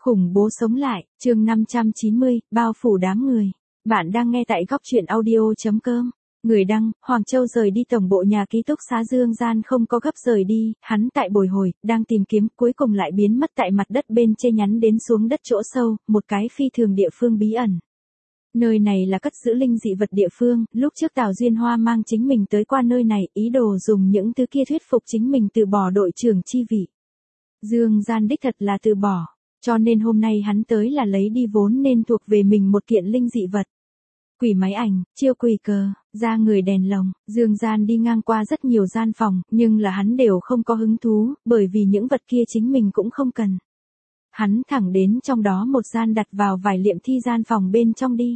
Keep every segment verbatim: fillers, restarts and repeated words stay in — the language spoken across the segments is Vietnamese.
Khủng bố sống lại, chương năm trăm chín mươi, bao phủ đám người. Bạn đang nghe tại góc truyện audio.com. Người đăng, Hoàng Châu rời đi tổng bộ nhà ký túc xá Dương Gian không có gấp rời đi, hắn tại bồi hồi, đang tìm kiếm, cuối cùng lại biến mất tại mặt đất bên trên nhắn đến xuống đất chỗ sâu, một cái phi thường địa phương bí ẩn. Nơi này là cất giữ linh dị vật địa phương, lúc trước Tào Duyên Hoa mang chính mình tới qua nơi này, ý đồ dùng những thứ kia thuyết phục chính mình từ bỏ đội trưởng chi vị. Dương Gian đích thật là từ bỏ. Cho nên hôm nay hắn tới là lấy đi vốn nên thuộc về mình một kiện linh dị vật. Quỷ máy ảnh, chiêu quỷ cờ, ra người đèn lồng, Dương Gian đi ngang qua rất nhiều gian phòng, nhưng là hắn đều không có hứng thú, bởi vì những vật kia chính mình cũng không cần. Hắn thẳng đến trong đó một gian đặt vào vài liệm thi gian phòng bên trong đi.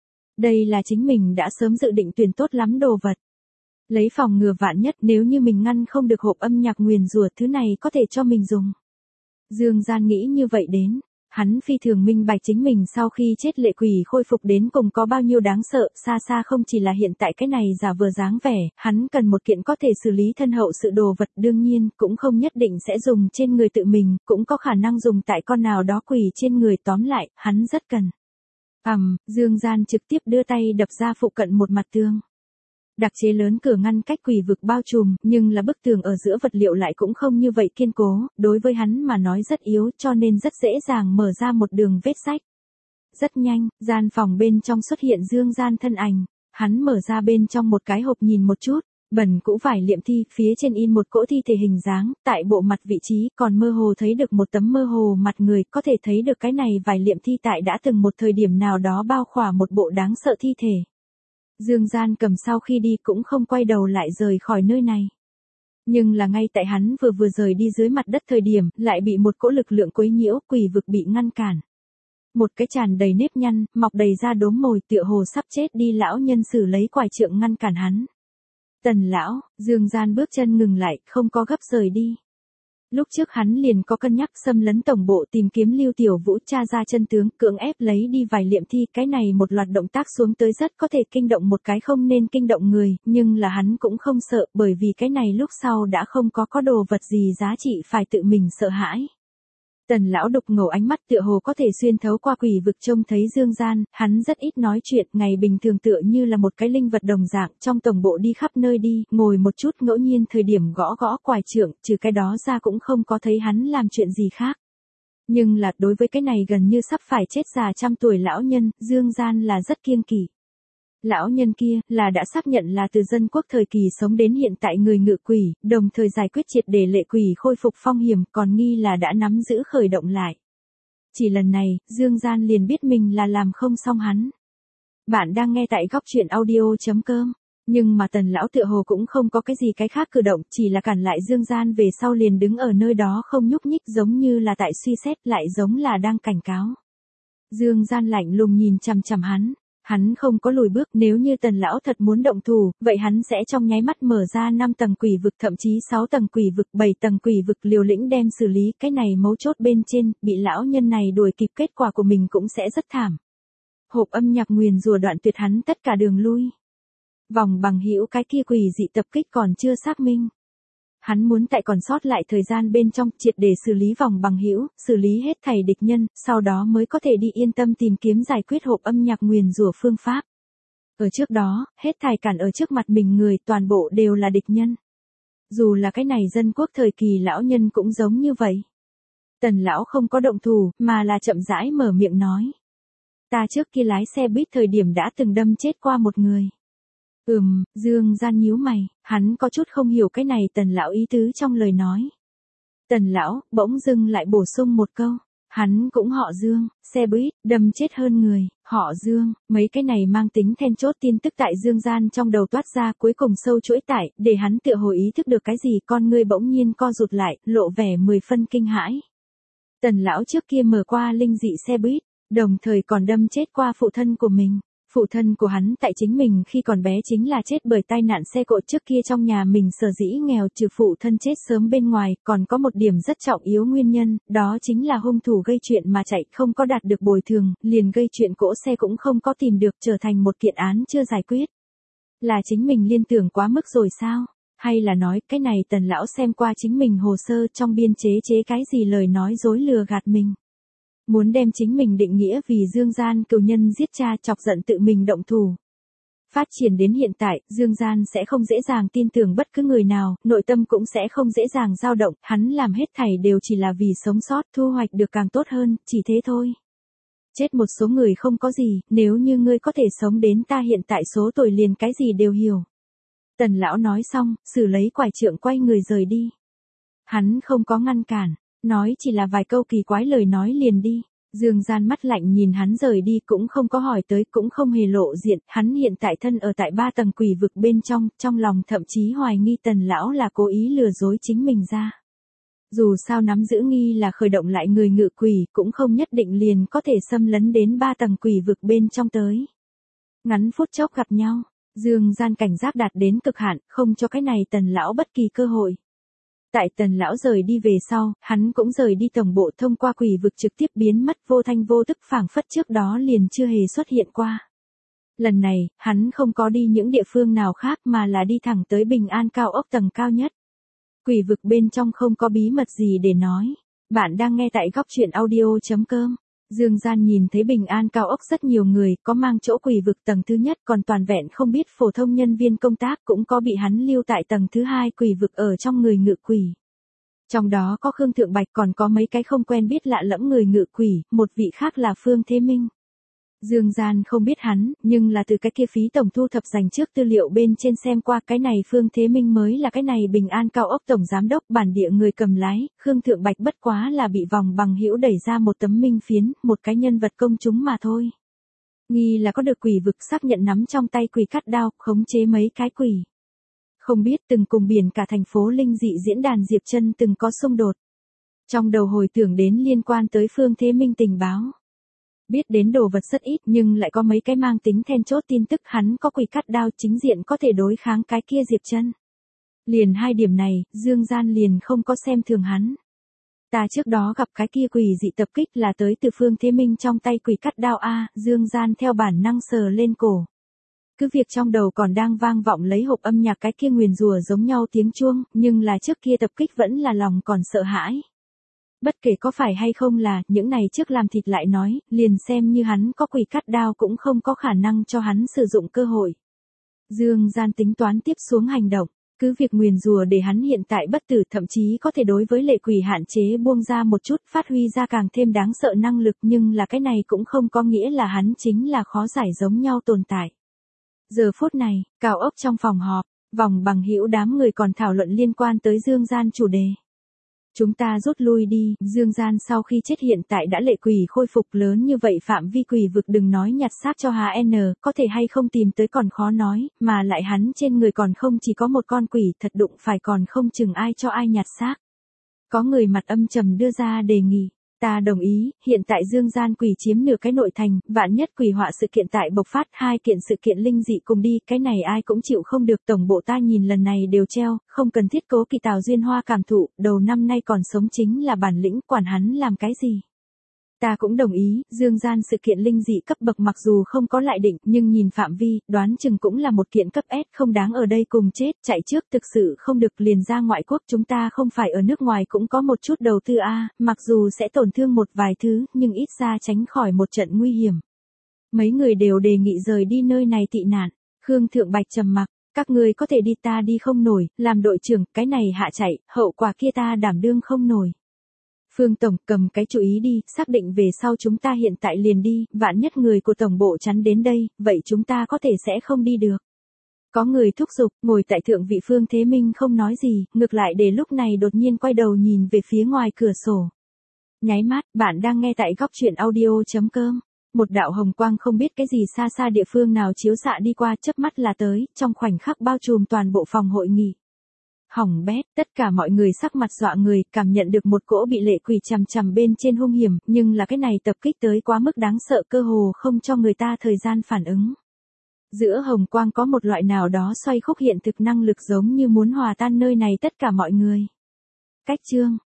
Đây là chính mình đã sớm dự định tuyển tốt lắm đồ vật. Lấy phòng ngừa vạn nhất nếu như mình ngăn không được hộp âm nhạc nguyền rủa thứ này có thể cho mình dùng. Dương Gian nghĩ như vậy đến, hắn phi thường minh bạch chính mình sau khi chết lệ quỷ khôi phục đến cùng có bao nhiêu đáng sợ, xa xa không chỉ là hiện tại cái này giả vờ dáng vẻ, hắn cần một kiện có thể xử lý thân hậu sự đồ vật, đương nhiên, cũng không nhất định sẽ dùng trên người tự mình, cũng có khả năng dùng tại con nào đó quỷ trên người, tóm lại, hắn rất cần. Ầm, Dương Gian trực tiếp đưa tay đập ra phụ cận một mặt tường. Đặc chế lớn cửa ngăn cách quỷ vực bao trùm, nhưng là bức tường ở giữa vật liệu lại cũng không như vậy kiên cố, đối với hắn mà nói rất yếu cho nên rất dễ dàng mở ra một đường vết rách. Rất nhanh, gian phòng bên trong xuất hiện Dương Gian thân ảnh, hắn mở ra bên trong một cái hộp nhìn một chút, bẩn cũ vải liệm thi, phía trên in một cỗ thi thể hình dáng, tại bộ mặt vị trí còn mơ hồ thấy được một tấm mơ hồ mặt người, có thể thấy được cái này vải liệm thi tại đã từng một thời điểm nào đó bao khỏa một bộ đáng sợ thi thể. Dương Gian cầm sau khi đi cũng không quay đầu lại rời khỏi nơi này. Nhưng là ngay tại hắn vừa vừa rời đi dưới mặt đất thời điểm, lại bị một cỗ lực lượng quấy nhiễu, quỷ vực bị ngăn cản. Một cái tràn đầy nếp nhăn, mọc đầy da đốm mồi tựa hồ sắp chết đi lão nhân sử lấy quải trượng ngăn cản hắn. Tần lão, Dương Gian bước chân ngừng lại, không có gấp rời đi. Lúc trước hắn liền có cân nhắc xâm lấn tổng bộ tìm kiếm Lưu Tiểu Vũ tra ra chân tướng, cưỡng ép lấy đi vài liệm thi, cái này một loạt động tác xuống tới rất có thể kinh động một cái không nên kinh động người, nhưng là hắn cũng không sợ, bởi vì cái này lúc sau đã không có có đồ vật gì giá trị phải tự mình sợ hãi. Tần lão đục ngầu ánh mắt tựa hồ có thể xuyên thấu qua quỷ vực trông thấy Dương Gian, hắn rất ít nói chuyện, ngày bình thường tựa như là một cái linh vật đồng dạng, trong tổng bộ đi khắp nơi đi, ngồi một chút ngẫu nhiên thời điểm gõ gõ quải trượng, trừ cái đó ra cũng không có thấy hắn làm chuyện gì khác. Nhưng là đối với cái này gần như sắp phải chết già trăm tuổi lão nhân, Dương Gian là rất kiêng kỵ. Lão nhân kia là đã xác nhận là từ dân quốc thời kỳ sống đến hiện tại người ngự quỷ, đồng thời giải quyết triệt để lệ quỷ khôi phục phong hiểm, còn nghi là đã nắm giữ khởi động lại. Chỉ lần này, Dương Gian liền biết mình là làm không xong hắn. Bạn đang nghe tại góc truyện audio.com. Nhưng mà Tần lão tựa hồ cũng không có cái gì cái khác cử động, chỉ là cản lại Dương Gian về sau liền đứng ở nơi đó không nhúc nhích, giống như là tại suy xét, lại giống là đang cảnh cáo. Dương Gian lạnh lùng nhìn chằm chằm hắn. Hắn không có lùi bước, nếu như Tần lão thật muốn động thủ, vậy hắn sẽ trong nháy mắt mở ra năm tầng quỷ vực, thậm chí sáu tầng quỷ vực, bảy tầng quỷ vực, liều lĩnh đem xử lý, cái này mấu chốt bên trên, bị lão nhân này đuổi kịp, kết quả của mình cũng sẽ rất thảm. Hộp âm nhạc nguyền rủa đoạn tuyệt hắn tất cả đường lui. Vòng bằng hữu cái kia quỷ dị tập kích còn chưa xác minh. Hắn muốn tại còn sót lại thời gian bên trong triệt để xử lý vòng bằng hữu, xử lý hết thảy địch nhân, sau đó mới có thể đi yên tâm tìm kiếm giải quyết hộp âm nhạc nguyền rủa phương pháp. Ở trước đó, hết thảy cản ở trước mặt mình người toàn bộ đều là địch nhân. Dù là cái này dân quốc thời kỳ lão nhân cũng giống như vậy. Tần lão không có động thủ, mà là chậm rãi mở miệng nói. Ta trước kia lái xe buýt thời điểm đã từng đâm chết qua một người. Ừm, Dương Gian nhíu mày, hắn có chút không hiểu cái này Tần lão ý tứ trong lời nói. Tần lão, bỗng dưng lại bổ sung một câu, hắn cũng họ Dương, xe buýt, đâm chết hơn người, họ Dương, mấy cái này mang tính then chốt tin tức tại Dương Gian trong đầu toát ra, cuối cùng sâu chuỗi tải, để hắn tựa hồ ý thức được cái gì, con ngươi bỗng nhiên co rụt lại, lộ vẻ mười phân kinh hãi. Tần lão trước kia mở qua linh dị xe buýt, đồng thời còn đâm chết qua phụ thân của mình. Phụ thân của hắn tại chính mình khi còn bé chính là chết bởi tai nạn xe cộ, trước kia trong nhà mình sở dĩ nghèo, trừ phụ thân chết sớm bên ngoài, còn có một điểm rất trọng yếu nguyên nhân, đó chính là hung thủ gây chuyện mà chạy không có đạt được bồi thường, liền gây chuyện cỗ xe cũng không có tìm được, trở thành một kiện án chưa giải quyết. Là chính mình liên tưởng quá mức rồi sao? Hay là nói cái này Tần lão xem qua chính mình hồ sơ trong biên chế chế cái gì lời nói dối lừa gạt mình? Muốn đem chính mình định nghĩa vì Dương Gian cừu nhân giết cha chọc giận tự mình động thủ. Phát triển đến hiện tại, Dương Gian sẽ không dễ dàng tin tưởng bất cứ người nào, nội tâm cũng sẽ không dễ dàng dao động, hắn làm hết thảy đều chỉ là vì sống sót, thu hoạch được càng tốt hơn, chỉ thế thôi. Chết một số người không có gì, nếu như ngươi có thể sống đến ta hiện tại số tuổi liền cái gì đều hiểu. Tần lão nói xong, xử lấy quải trượng quay người rời đi. Hắn không có ngăn cản, nói chỉ là vài câu kỳ quái lời nói liền đi. Dương Gian mắt lạnh nhìn hắn rời đi cũng không có hỏi tới cũng không hề lộ diện, hắn hiện tại thân ở tại ba tầng quỷ vực bên trong, trong lòng thậm chí hoài nghi tần lão là cố ý lừa dối chính mình ra. Dù sao nắm giữ nghi là khởi động lại người ngự quỷ cũng không nhất định liền có thể xâm lấn đến ba tầng quỷ vực bên trong tới. Ngắn phút chốc gặp nhau, Dương Gian cảnh giác đạt đến cực hạn, không cho cái này tần lão bất kỳ cơ hội. Tại tần lão rời đi về sau, hắn cũng rời đi tổng bộ thông qua quỷ vực trực tiếp biến mất vô thanh vô tức phảng phất trước đó liền chưa hề xuất hiện qua. Lần này, hắn không có đi những địa phương nào khác mà là đi thẳng tới Bình An cao ốc tầng cao nhất. Quỷ vực bên trong không có bí mật gì để nói. Bạn đang nghe tại góc truyện audio chấm com. Dương Gian nhìn thấy Bình An cao ốc rất nhiều người, có mang chỗ quỷ vực tầng thứ nhất còn toàn vẹn không biết phổ thông nhân viên công tác cũng có bị hắn lưu tại tầng thứ hai quỷ vực ở trong người ngự quỷ. Trong đó có Khương Thượng Bạch còn có mấy cái không quen biết lạ lẫm người ngự quỷ, một vị khác là Phương Thế Minh. Dương Gian không biết hắn, nhưng là từ cái kia phí tổng thu thập dành trước tư liệu bên trên xem qua cái này Phương Thế Minh mới là cái này Bình An cao ốc tổng giám đốc bản địa người cầm lái, Khương Thượng Bạch bất quá là bị vòng bằng hữu đẩy ra một tấm minh phiến, một cái nhân vật công chúng mà thôi. Nghi là có được quỷ vực xác nhận nắm trong tay quỷ cắt đao, khống chế mấy cái quỷ. Không biết từng cùng biển cả thành phố linh dị diễn đàn Diệp Chân từng có xung đột. Trong đầu hồi tưởng đến liên quan tới Phương Thế Minh tình báo. Biết đến đồ vật rất ít nhưng lại có mấy cái mang tính then chốt tin tức hắn có quỷ cắt đao chính diện có thể đối kháng cái kia Diệp Chân. Liền hai điểm này, Dương Gian liền không có xem thường hắn. Ta trước đó gặp cái kia quỷ dị tập kích là tới từ Phương Thế Minh trong tay quỷ cắt đao A, Dương Gian theo bản năng sờ lên cổ. Cứ việc trong đầu còn đang vang vọng lấy hộp âm nhạc cái kia nguyền rủa giống nhau tiếng chuông, nhưng là trước kia tập kích vẫn là lòng còn sợ hãi. Bất kể có phải hay không là, những này trước làm thịt lại nói, liền xem như hắn có quỷ cắt đao cũng không có khả năng cho hắn sử dụng cơ hội. Dương Gian tính toán tiếp xuống hành động, cứ việc nguyền rủa để hắn hiện tại bất tử thậm chí có thể đối với lệ quỷ hạn chế buông ra một chút phát huy ra càng thêm đáng sợ năng lực nhưng là cái này cũng không có nghĩa là hắn chính là khó giải giống nhau tồn tại. Giờ phút này, cao ốc trong phòng họp, vòng bằng hữu đám người còn thảo luận liên quan tới Dương Gian chủ đề. Chúng ta rút lui đi, Dương Gian sau khi chết hiện tại đã lệ quỷ khôi phục lớn như vậy phạm vi quỷ vực đừng nói nhặt xác cho H N, có thể hay không tìm tới còn khó nói, mà lại hắn trên người còn không chỉ có một con quỷ thật đụng phải còn không chừng ai cho ai nhặt xác. Có người mặt âm trầm đưa ra đề nghị. Ta đồng ý, hiện tại Dương Gian quỷ chiếm nửa cái nội thành, vạn nhất quỷ họa sự kiện tại bộc phát hai kiện sự kiện linh dị cùng đi, cái này ai cũng chịu không được tổng bộ ta nhìn lần này đều treo, không cần thiết cố kỳ Tào Duyên Hoa cảm thụ, đầu năm nay còn sống chính là bản lĩnh quản hắn làm cái gì. Ta cũng đồng ý, Dương Gian sự kiện linh dị cấp bậc mặc dù không có lại định, nhưng nhìn phạm vi, đoán chừng cũng là một kiện cấp S không đáng ở đây cùng chết, chạy trước thực sự không được liền ra ngoại quốc chúng ta không phải ở nước ngoài cũng có một chút đầu tư a, mặc dù sẽ tổn thương một vài thứ, nhưng ít ra tránh khỏi một trận nguy hiểm. Mấy người đều đề nghị rời đi nơi này tị nạn, Khương Thượng Bạch trầm mặc, các người có thể đi ta đi không nổi, làm đội trưởng, cái này hạ chạy, hậu quả kia ta đảm đương không nổi. Phương Tổng cầm cái chú ý đi, xác định về sau chúng ta hiện tại liền đi, vạn nhất người của Tổng bộ chắn đến đây, vậy chúng ta có thể sẽ không đi được. Có người thúc giục, ngồi tại thượng vị Phương Thế Minh không nói gì, ngược lại để lúc này đột nhiên quay đầu nhìn về phía ngoài cửa sổ. Nháy mắt, bạn đang nghe tại góc truyện audio chấm com. Một đạo hồng quang không biết cái gì xa xa địa phương nào chiếu xạ đi qua chớp mắt là tới, trong khoảnh khắc bao trùm toàn bộ phòng hội nghị. Hỏng bét, tất cả mọi người sắc mặt dọa người, cảm nhận được một cỗ bị lệ quỷ chằm chằm bên trên hung hiểm, nhưng là cái này tập kích tới quá mức đáng sợ cơ hồ không cho người ta thời gian phản ứng. Giữa hồng quang có một loại nào đó xoay khúc hiện thực năng lực giống như muốn hòa tan nơi này tất cả mọi người. Cách chương